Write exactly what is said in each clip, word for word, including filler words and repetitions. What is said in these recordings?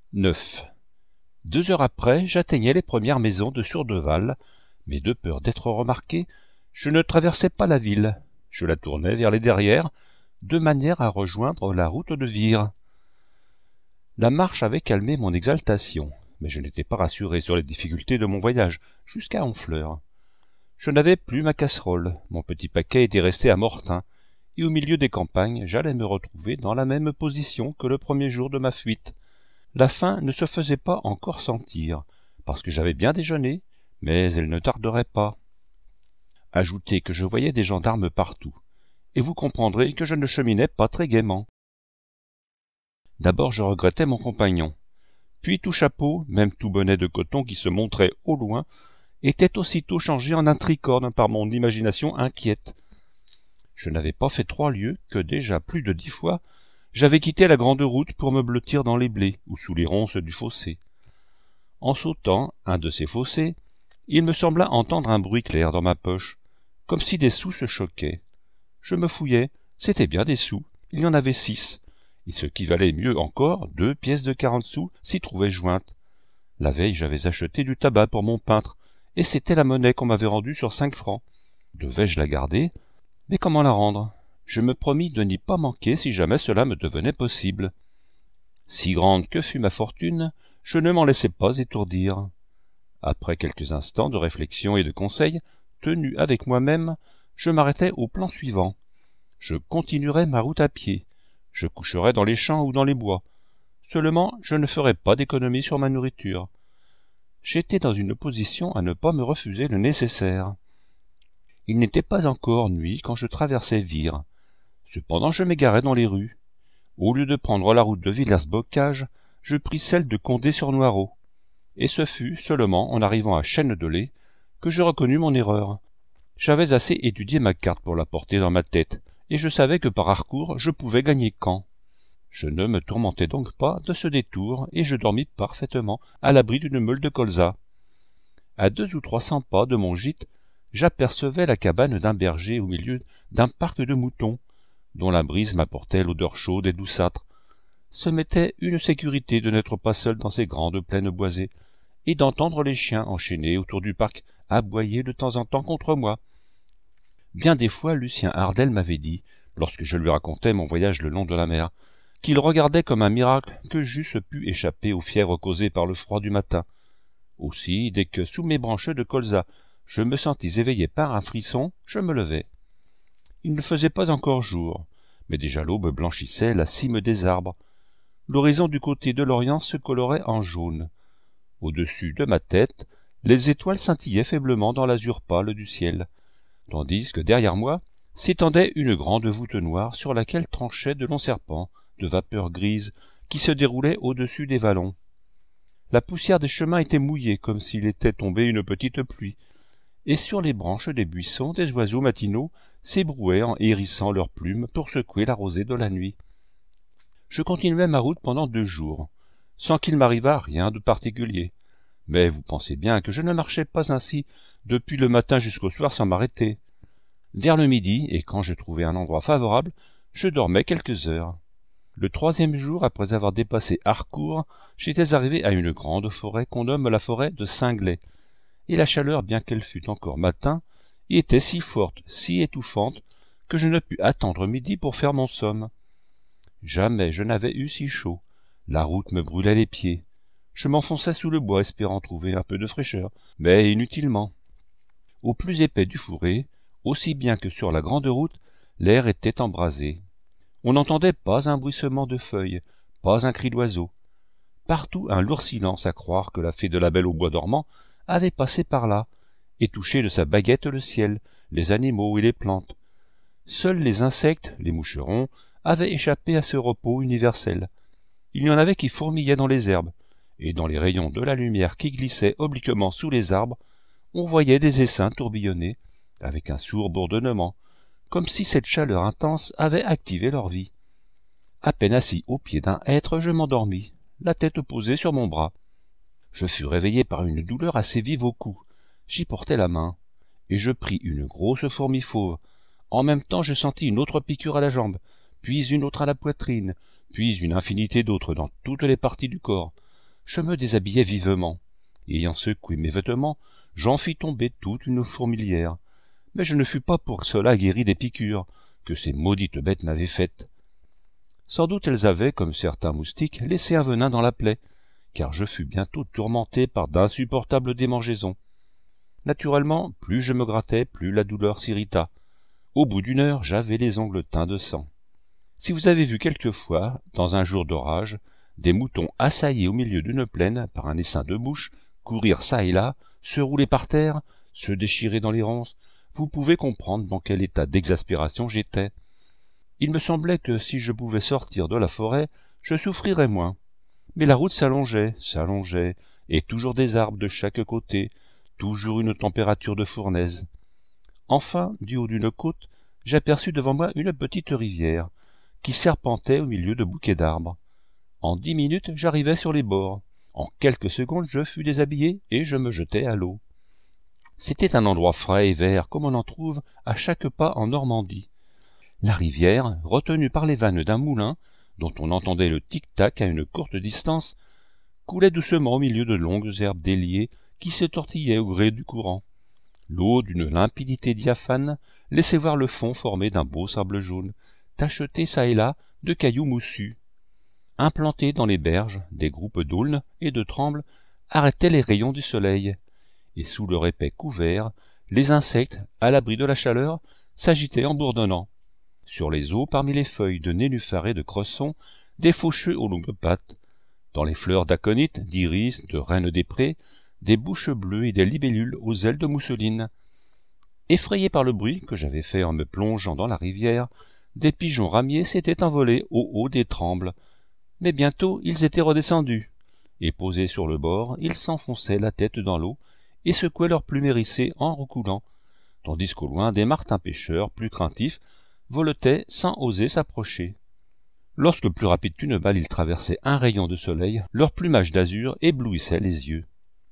neuf. Deux heures après, j'atteignais les premières maisons de Surdeval, mais de peur d'être remarqué, je ne traversais pas la ville, je la tournais vers les derrières, de manière à rejoindre la route de Vire. La marche avait calmé mon exaltation, mais je n'étais pas rassuré sur les difficultés de mon voyage jusqu'à Honfleur. Je n'avais plus ma casserole, mon petit paquet était resté à Mortain, et au milieu des campagnes, j'allais me retrouver dans la même position que le premier jour de ma fuite. La faim ne se faisait pas encore sentir, parce que j'avais bien déjeuné, mais elle ne tarderait pas. Ajoutez que je voyais des gendarmes partout, et vous comprendrez que je ne cheminais pas très gaiement. D'abord je regrettais mon compagnon, puis tout chapeau, même tout bonnet de coton qui se montrait au loin, était aussitôt changé en un tricorne par mon imagination inquiète. Je n'avais pas fait trois lieues que déjà plus de dix fois j'avais quitté la grande route pour me blottir dans les blés ou sous les ronces du fossé. En sautant un de ces fossés, il me sembla entendre un bruit clair dans ma poche, comme si des sous se choquaient. Je me fouillais, c'était bien des sous, il y en avait six, et ce qui valait mieux encore, deux pièces de quarante sous s'y trouvaient jointes. La veille j'avais acheté du tabac pour mon peintre, et c'était la monnaie qu'on m'avait rendue sur cinq francs. Devais-je la garder? Mais comment la rendre? Je me promis de n'y pas manquer si jamais cela me devenait possible. Si grande que fût ma fortune, je ne m'en laissais pas étourdir. Après quelques instants de réflexion et de conseil, tenu avec moi-même, je m'arrêtai au plan suivant. Je continuerai ma route à pied, je coucherai dans les champs ou dans les bois. Seulement, je ne ferai pas d'économie sur ma nourriture. J'étais dans une position à ne pas me refuser le nécessaire. Il n'était pas encore nuit quand je traversai Vire. Cependant je m'égarai dans les rues. Au lieu de prendre la route de Villers-Bocage, je pris celle de Condé-sur-Noireau. Et ce fut seulement en arrivant à Chêne-Dolay que je reconnus mon erreur. J'avais assez étudié ma carte pour la porter dans ma tête, et je savais que par Harcourt je pouvais gagner Caen. Je ne me tourmentai donc pas de ce détour, et je dormis parfaitement à l'abri d'une meule de colza. À deux ou trois cents pas de mon gîte, j'apercevais la cabane d'un berger au milieu d'un parc de moutons, dont la brise m'apportait l'odeur chaude et douceâtre. Ce m'était une sécurité de n'être pas seul dans ces grandes plaines boisées, et d'entendre les chiens enchaînés autour du parc aboyer de temps en temps contre moi. Bien des fois Lucien Ardel m'avait dit, lorsque je lui racontais mon voyage le long de la mer, qu'il regardait comme un miracle que j'eusse pu échapper aux fièvres causées par le froid du matin. Aussi, dès que, sous mes branches de colza, je me sentis éveillé par un frisson, je me levai. Il ne faisait pas encore jour, mais déjà l'aube blanchissait la cime des arbres. L'horizon du côté de l'Orient se colorait en jaune. Au-dessus de ma tête, les étoiles scintillaient faiblement dans l'azur pâle du ciel, tandis que derrière moi s'étendait une grande voûte noire sur laquelle tranchaient de longs serpents de vapeur grise qui se déroulaient au-dessus des vallons. La poussière des chemins était mouillée comme s'il était tombé une petite pluie, et sur les branches des buissons des oiseaux matinaux s'ébrouaient en hérissant leurs plumes pour secouer la rosée de la nuit. Je continuai ma route pendant deux jours, sans qu'il m'arrivât rien de particulier. Mais vous pensez bien que je ne marchais pas ainsi depuis le matin jusqu'au soir sans m'arrêter. Vers le midi, et quand je trouvais un endroit favorable, je dormais quelques heures. Le troisième jour, après avoir dépassé Harcourt, j'étais arrivé à une grande forêt qu'on nomme la forêt de Singlet, et la chaleur, bien qu'elle fût encore matin, y était si forte, si étouffante, que je ne pus attendre midi pour faire mon somme. Jamais je n'avais eu si chaud, la route me brûlait les pieds. Je m'enfonçais sous le bois espérant trouver un peu de fraîcheur, mais inutilement. Au plus épais du fourré, aussi bien que sur la grande route, l'air était embrasé. On n'entendait pas un bruissement de feuilles, pas un cri d'oiseau. Partout un lourd silence à croire que la fée de la Belle au bois dormant avait passé par là, et touché de sa baguette le ciel, les animaux et les plantes. Seuls les insectes, les moucherons, avaient échappé à ce repos universel. Il y en avait qui fourmillaient dans les herbes, et dans les rayons de la lumière qui glissait obliquement sous les arbres, on voyait des essaims tourbillonner, avec un sourd bourdonnement, comme si cette chaleur intense avait activé leur vie. À peine assis au pied d'un hêtre, je m'endormis, la tête posée sur mon bras. Je fus réveillé par une douleur assez vive au cou. J'y portai la main, et je pris une grosse fourmi fauve. En même temps je sentis une autre piqûre à la jambe, puis une autre à la poitrine, puis une infinité d'autres dans toutes les parties du corps. je me déshabillai vivement. Ayant secoué mes vêtements, j'en fis tomber toute une fourmilière. Mais je ne fus pas pour cela guéri des piqûres que ces maudites bêtes m'avaient faites. Sans doute elles avaient, comme certains moustiques, laissé un venin dans la plaie, car je fus bientôt tourmenté par d'insupportables démangeaisons. Naturellement, plus je me grattais, plus la douleur s'irrita. Au bout d'une heure, j'avais les ongles teints de sang. Si vous avez vu quelquefois, dans un jour d'orage, des moutons assaillis au milieu d'une plaine par un essaim de bouche, courir çà et là, se rouler par terre, se déchirer dans les ronces, vous pouvez comprendre dans quel état d'exaspération j'étais. Il me semblait que si je pouvais sortir de la forêt, je souffrirais moins. Mais la route s'allongeait, s'allongeait, et toujours des arbres de chaque côté, toujours une température de fournaise. Enfin, du haut d'une côte, j'aperçus devant moi une petite rivière, qui serpentait au milieu de bouquets d'arbres. En dix minutes, j'arrivai sur les bords. En quelques secondes, je fus déshabillé et je me jetai à l'eau. C'était un endroit frais et vert, comme on en trouve à chaque pas en Normandie. La rivière, retenue par les vannes d'un moulin, dont on entendait le tic-tac à une courte distance, coulait doucement au milieu de longues herbes déliées qui se tortillaient au gré du courant. L'eau, d'une limpidité diaphane, laissait voir le fond formé d'un beau sable jaune, tacheté çà et là de cailloux moussus. Implantés dans les berges, des groupes d'aulnes et de trembles arrêtaient les rayons du soleil, et sous leur épais couvert, les insectes, à l'abri de la chaleur, s'agitaient en bourdonnant. Sur les eaux, parmi les feuilles de nénuphar et de cresson, des faucheux aux longues pattes. Dans les fleurs d'aconite, d'iris, de reine des prés, des bouches bleues et des libellules aux ailes de mousseline. Effrayé par le bruit que j'avais fait en me plongeant dans la rivière, des pigeons ramiers s'étaient envolés au haut des trembles. Mais bientôt ils étaient redescendus, et posés sur le bord, ils s'enfonçaient la tête dans l'eau et secouaient leurs plumes hérissées en roucoulant, tandis qu'au loin des martins pêcheurs, plus craintifs, voletaient sans oser s'approcher. Lorsque plus rapide qu'une balle ils traversaient un rayon de soleil, leur plumage d'azur éblouissait les yeux.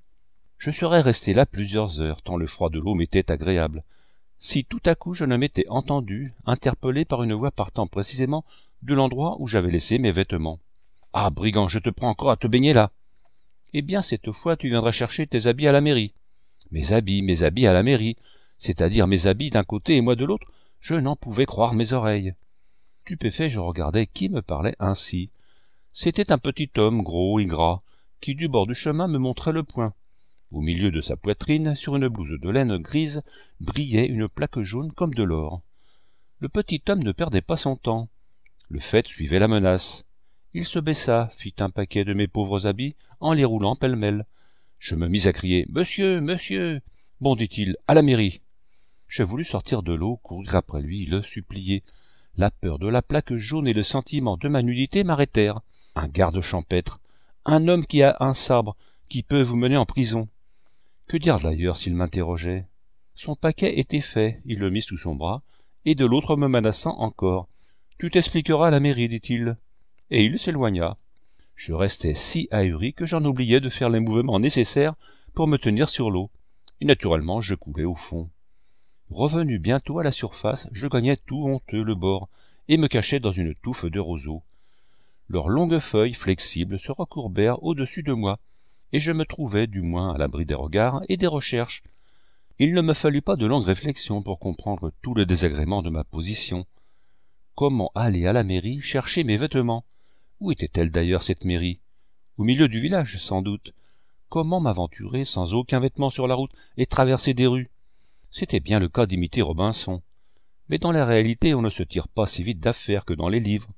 Je serais resté là plusieurs heures, tant le froid de l'eau m'était agréable, si tout à coup je ne m'étais entendu, interpellé par une voix partant précisément de l'endroit où j'avais laissé mes vêtements. « Ah, brigand, je te prends encore à te baigner là !»« Eh bien, cette fois, tu viendras chercher tes habits à la mairie. »« Mes habits, mes habits à la mairie, c'est-à-dire mes habits d'un côté et moi de l'autre, je n'en pouvais croire mes oreilles. » Stupéfait, je regardais qui me parlait ainsi. C'était un petit homme gros et gras, qui du bord du chemin me montrait le poing. Au milieu de sa poitrine, sur une blouse de laine grise, brillait une plaque jaune comme de l'or. Le petit homme ne perdait pas son temps. Le fait suivait la menace. Il se baissa, fit un paquet de mes pauvres habits, en les roulant pêle-mêle. Je me mis à crier « Monsieur, monsieur !» Bon, dit-il, à la mairie. Je voulus sortir de l'eau, courir après lui, le supplier. La peur de la plaque jaune et le sentiment de ma nudité m'arrêtèrent. Un garde champêtre, un homme qui a un sabre, qui peut vous mener en prison. Que dire d'ailleurs s'il m'interrogeait? Son paquet était fait, il le mit sous son bras, et de l'autre me menaçant encore. « Tu t'expliqueras à la mairie, dit-il. » Et il s'éloigna. Je restais si ahuri que j'en oubliais de faire les mouvements nécessaires pour me tenir sur l'eau, et naturellement je coulais au fond. Revenu bientôt à la surface, je gagnais tout honteux le bord, et me cachai dans une touffe de roseaux. Leurs longues feuilles flexibles se recourbèrent au-dessus de moi, et je me trouvai du moins à l'abri des regards et des recherches. Il ne me fallut pas de longues réflexions pour comprendre tout le désagrément de ma position. Comment aller à la mairie chercher mes vêtements? Où était-elle d'ailleurs cette mairie? Au milieu du village, sans doute. Comment m'aventurer sans aucun vêtement sur la route et traverser des rues? C'était bien le cas d'imiter Robinson. Mais dans la réalité, on ne se tire pas si vite d'affaire que dans les livres.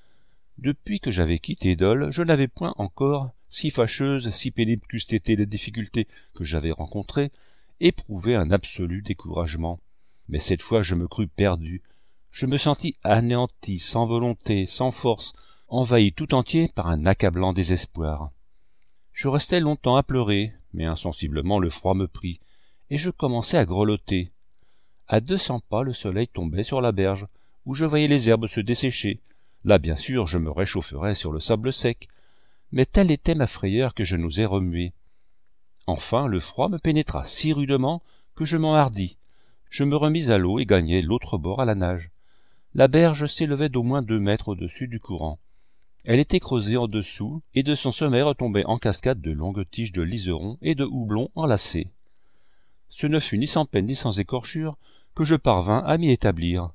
Depuis que j'avais quitté Dole, je n'avais point encore, si fâcheuses, si pénibles qu'eussent été les difficultés que j'avais rencontrées, éprouvé un absolu découragement. Mais cette fois je me crus perdu. Je me sentis anéanti, sans volonté, sans force, envahi tout entier par un accablant désespoir. Je restai longtemps à pleurer, mais insensiblement le froid me prit, et je commençai à grelotter. À deux cents pas, le soleil tombait sur la berge, où je voyais les herbes se dessécher. Là, bien sûr, je me réchaufferais sur le sable sec, mais telle était ma frayeur que je n'osais remuer. Enfin, le froid me pénétra si rudement que je m'enhardis. Je me remis à l'eau et gagnai l'autre bord à la nage. La berge s'élevait d'au moins deux mètres au-dessus du courant. Elle était creusée en dessous, et de son sommet retombaient en cascade de longues tiges de liseron et de houblon enlacés. Ce ne fut ni sans peine ni sans écorchure que je parvins à m'y établir.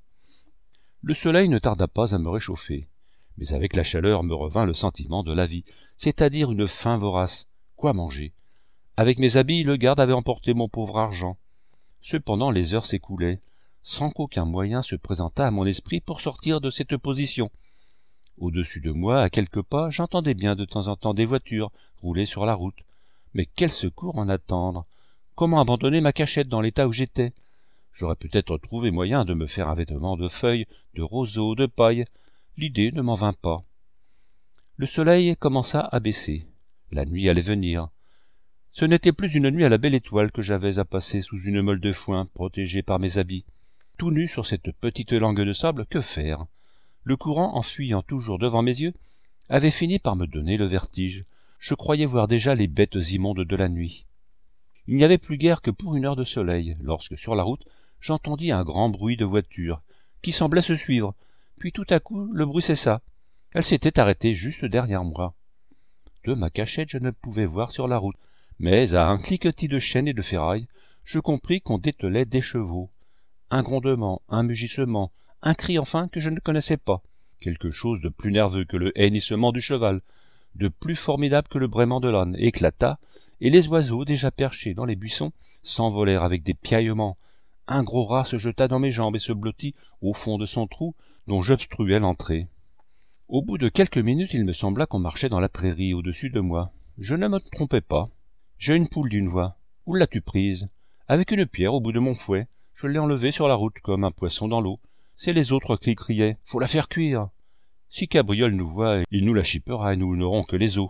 Le soleil ne tarda pas à me réchauffer, mais avec la chaleur me revint le sentiment de la vie, c'est-à-dire une faim vorace. Quoi manger? Avec mes habits, le garde avait emporté mon pauvre argent. Cependant les heures s'écoulaient, sans qu'aucun moyen se présentât à mon esprit pour sortir de cette position. Au-dessus de moi, à quelques pas, j'entendais bien de temps en temps des voitures rouler sur la route. Mais quel secours en attendre? Comment abandonner ma cachette dans l'état où j'étais? J'aurais peut-être trouvé moyen de me faire un vêtement de feuilles, de roseaux, de paille. L'idée ne m'en vint pas. Le soleil commença à baisser. La nuit allait venir. Ce n'était plus une nuit à la belle étoile que j'avais à passer sous une meule de foin, protégée par mes habits. Tout nu sur cette petite langue de sable, que faire? Le courant, en fuyant toujours devant mes yeux, avait fini par me donner le vertige. Je croyais voir déjà les bêtes immondes de la nuit. Il n'y avait plus guère que pour une heure de soleil, lorsque, sur la route, j'entendis un grand bruit de voiture, qui semblait se suivre, puis tout à coup le bruit cessa. Elle s'était arrêtée juste derrière moi. De ma cachette, je ne pouvais voir sur la route, mais à un cliquetis de chaînes et de ferrailles, je compris qu'on dételait des chevaux. Un grondement, un mugissement, un cri enfin que je ne connaissais pas, quelque chose de plus nerveux que le hennissement du cheval, de plus formidable que le braiement de l'âne, éclata, et les oiseaux déjà perchés dans les buissons s'envolèrent avec des piaillements. Un gros rat se jeta dans mes jambes et se blottit au fond de son trou dont j'obstruais l'entrée. Au bout de quelques minutes, il me sembla qu'on marchait dans la prairie au-dessus de moi. Je ne me trompais pas. J'ai une poule d'une voix. Où l'as-tu prise? Avec une pierre au bout de mon fouet. Je l'ai enlevée sur la route comme un poisson dans l'eau. C'est les autres qui criaient. Faut la faire cuire. Si Cabriole nous voit, il nous la chippera et nous n'aurons que les os.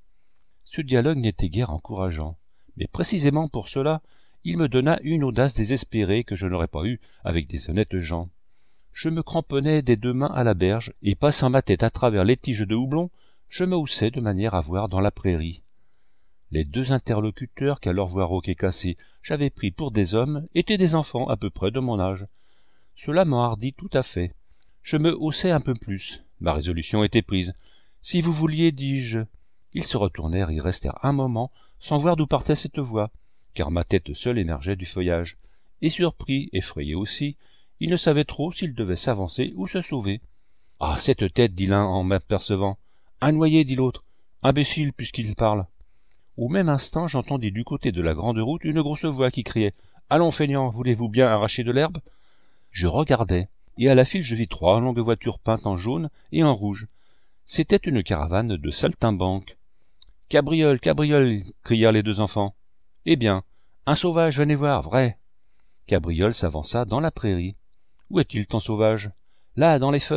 Ce dialogue n'était guère encourageant, mais précisément pour cela, il me donna une audace désespérée que je n'aurais pas eue avec des honnêtes gens. Je me cramponnais des deux mains à la berge, et passant ma tête à travers les tiges de houblon, je me haussais de manière à voir dans la prairie. Les deux interlocuteurs qu'à leur voix rauque et cassée j'avais pris pour des hommes étaient des enfants à peu près de mon âge. Cela m'enhardit tout à fait. Je me haussai un peu plus. Ma résolution était prise. Si vous vouliez, dis-je. Ils se retournèrent et restèrent un moment sans voir d'où partait cette voix, car ma tête seule émergeait du feuillage. Et surpris, effrayé aussi, ils ne savaient trop s'ils devaient s'avancer ou se sauver. « Ah, cette tête !» dit l'un en m'apercevant. « Un noyé !» dit l'autre. « Imbécile, puisqu'il parle !» Au même instant, j'entendis du côté de la grande route une grosse voix qui criait « Allons, feignant, voulez-vous bien arracher de l'herbe ?» Je regardai, et à la file je vis trois longues voitures peintes en jaune et en rouge. C'était une caravane de saltimbanques. « Cabriole, cabriole !» crièrent les deux enfants. « Eh bien, un sauvage, venez voir, vrai !» Cabriole s'avança dans la prairie. « Où est-il ton sauvage ?»« Là, dans les feuilles. »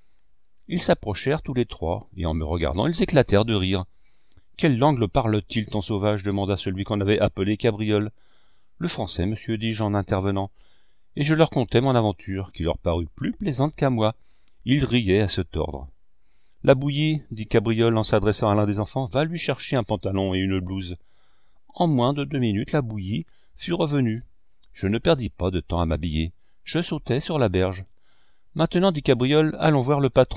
Ils s'approchèrent tous les trois, et en me regardant, ils éclatèrent de rire. « Quelle langue parle-t-il, ton sauvage ?» demanda celui qu'on avait appelé Cabriole. « Le français, monsieur, dis-je en intervenant. » Et je leur contai mon aventure, qui leur parut plus plaisante qu'à moi. Ils riaient à se tordre. « La bouillie, dit Cabriole en s'adressant à l'un des enfants, va lui chercher un pantalon et une blouse. » En moins de deux minutes, la bouillie fut revenue. Je ne perdis pas de temps à m'habiller. Je sautai sur la berge. « Maintenant, dit Cabriole, allons voir le patron. »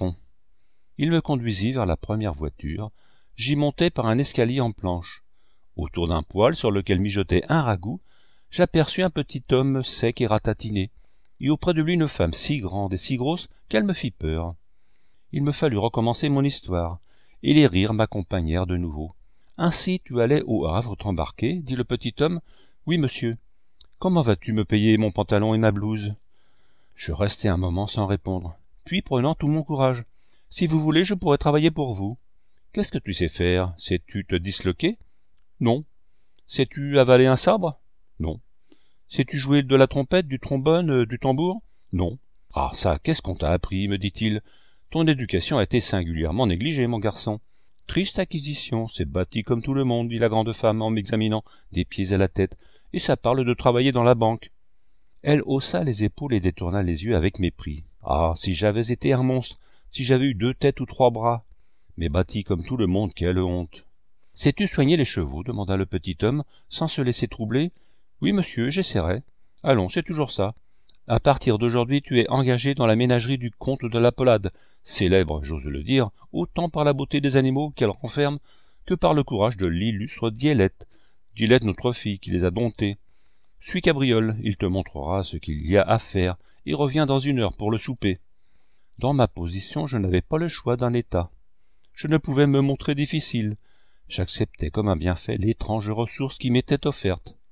Il me conduisit vers la première voiture. J'y montai par un escalier en planche. Autour d'un poêle sur lequel mijotait un ragoût, j'aperçus un petit homme sec et ratatiné, et auprès de lui une femme si grande et si grosse qu'elle me fit peur. Il me fallut recommencer mon histoire, et les rires m'accompagnèrent de nouveau. « Ainsi tu allais au Havre t'embarquer, dit le petit homme. « Oui, monsieur. Comment vas-tu me payer mon pantalon et ma blouse ?» Je restai un moment sans répondre, puis prenant tout mon courage. « Si vous voulez, je pourrais travailler pour vous. »« Qu'est-ce que tu sais faire? Sais-tu te disloquer? »« Non. »« Sais-tu avaler un sabre? »« Non. »« Sais-tu jouer de la trompette, du trombone, euh, du tambour? »« Non. »« Ah, ça, qu'est-ce qu'on t'a appris, me dit-il. Ton éducation a été singulièrement négligée, mon garçon. Triste acquisition, c'est bâti comme tout le monde, dit la grande femme en m'examinant des pieds à la tête, et ça parle de travailler dans la banque. Elle haussa les épaules et détourna les yeux avec mépris. Ah, si j'avais été un monstre, si j'avais eu deux têtes ou trois bras. Mais bâti comme tout le monde, quelle honte. Sais-tu soigner les chevaux? Demanda le petit homme, sans se laisser troubler. Oui, monsieur, j'essaierai. Allons, c'est toujours ça. À partir d'aujourd'hui, tu es engagé dans la ménagerie du comte de la Polade, célèbre, j'ose le dire, autant par la beauté des animaux qu'elle renferme que par le courage de l'illustre Diélette, Diélette notre fille qui les a domptés. Suis Cabriole, il te montrera ce qu'il y a à faire, et reviens dans une heure pour le souper. Dans ma position, je n'avais pas le choix d'un état. Je ne pouvais me montrer difficile. J'acceptais comme un bienfait l'étrange ressource qui m'était offerte.